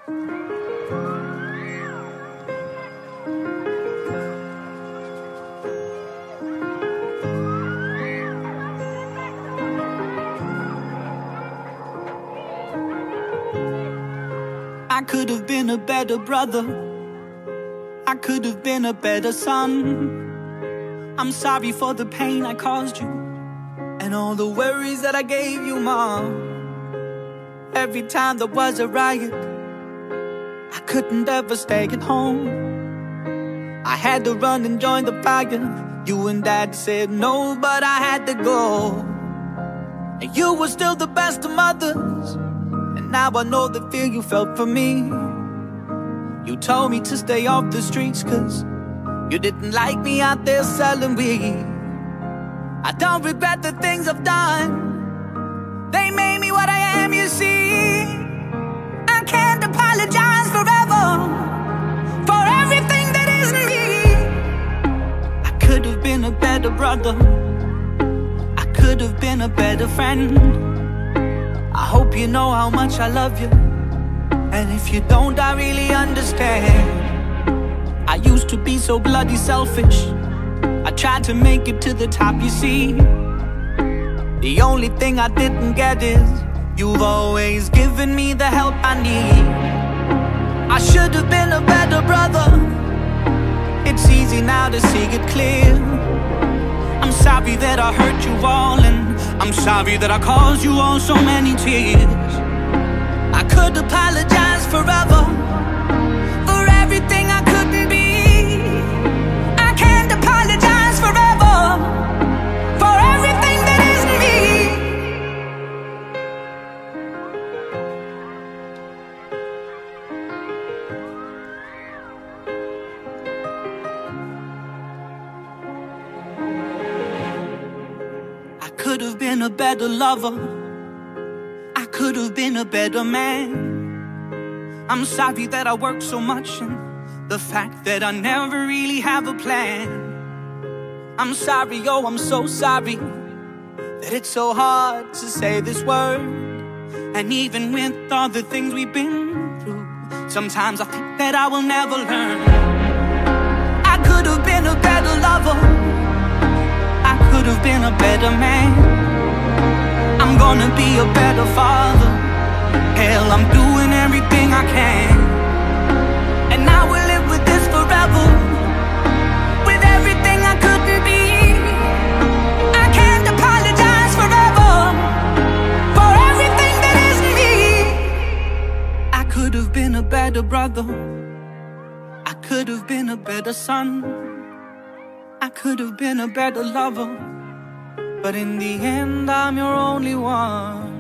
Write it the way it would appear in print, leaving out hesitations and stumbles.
I could have been a better brother. I could have been a better son. I'm sorry for the pain I caused you and all the worries that I gave you, Mom. Every time there was a riot, I couldn't ever stay at home. I had to run and join the fire. You and Dad said no, but I had to go. And you were still the best of mothers, and now I know the fear you felt for me. You told me to stay off the streets 'cause you didn't like me out there selling weed. I don't regret the things I've done. They made me what I am, you see. I can't apologize forever for everything that isn't me. I could have been a better brother. I could have been a better friend. I hope you know how much I love you, and if you don't, I really understand. I used to be so bloody selfish. I tried to make it to the top, you see. The only thing I didn't get is you've always given me the help I need. I should have been a better brother. It's easy now to see it clear. I'm sorry that I hurt you all, and I'm sorry that I caused you all so many tears. I could apologize forever for everything I couldn't be. I can't apologize forever for everything that isn't me. I could have been a better lover. I could have been a better man. I'm sorry that I work so much, and the fact that I never really have a plan. I'm sorry, oh, I'm so sorry that it's so hard to say this word. And even with all the things we've been through, sometimes I think that I will never learn. I could have been a better lover. I could have been a better man. I'm gonna be a better father. Hell, I'm doing everything I can, and I will live with this forever. With everything I couldn't be, I can't apologize forever for everything that isn't me. I could have been a better brother. I could have been a better son. I could have been a better lover, but in the end, I'm your only one.